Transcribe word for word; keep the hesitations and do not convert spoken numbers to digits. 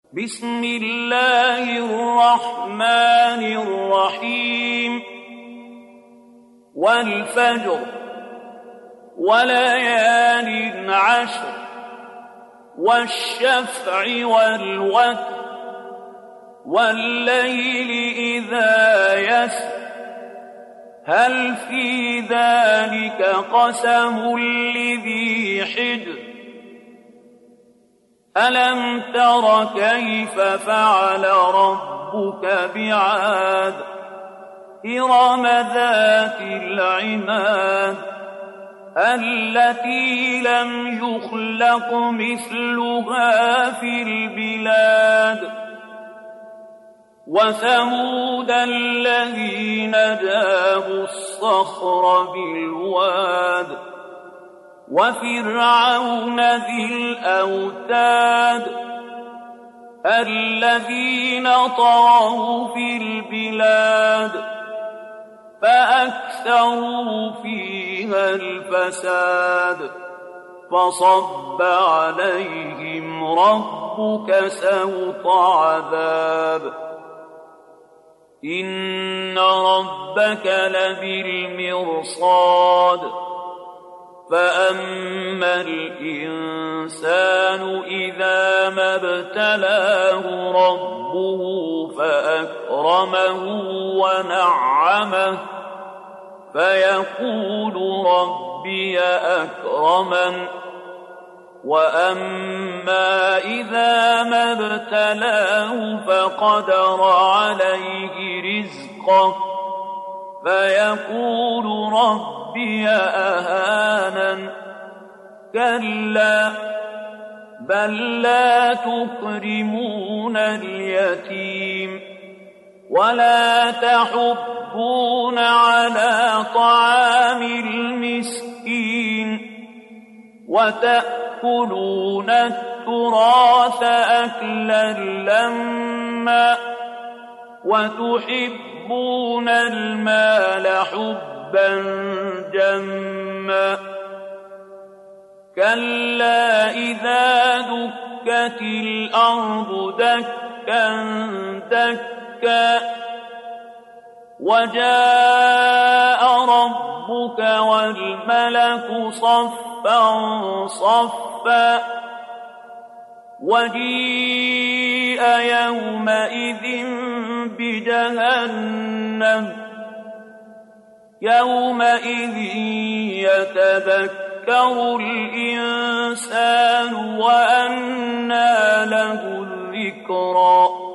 بسم الله الرحمن الرحيم والفجر وليال عشر والشفع والوتر والليل إذا يسر هل في ذلك قسم لذي حجر ألم تر كيف فعل ربك بعاد إرم ذات العماد التي لم يخلق مثلها في البلاد وثمود الذين جابوا الصخر بالواد وفرعون ذي الأوتاد الذين طغوا في البلاد فأكثروا فيها الفساد فصب عليهم ربك سوط عذاب إن ربك لبالمرصاد فأما الإنسان إذا ما ابتلاه ربه فأكرمه ونعمه فيقول ربي أكرمن وأما إذا ما ابتلاه فقدر عليه رزقه فيقول ربي أهانن كلا بل لا تكرمون اليتيم ولا تحضون على طعام المسكين وتأكلون التراث أكلا لما وتحبون المال حبا جما كلا إذا دكت الأرض دكا دكا وجاء ربك والملك صفا صفا وجيء يومئذ بجهنم يومئذ يتذكر الإنسان وأنى له الذكرى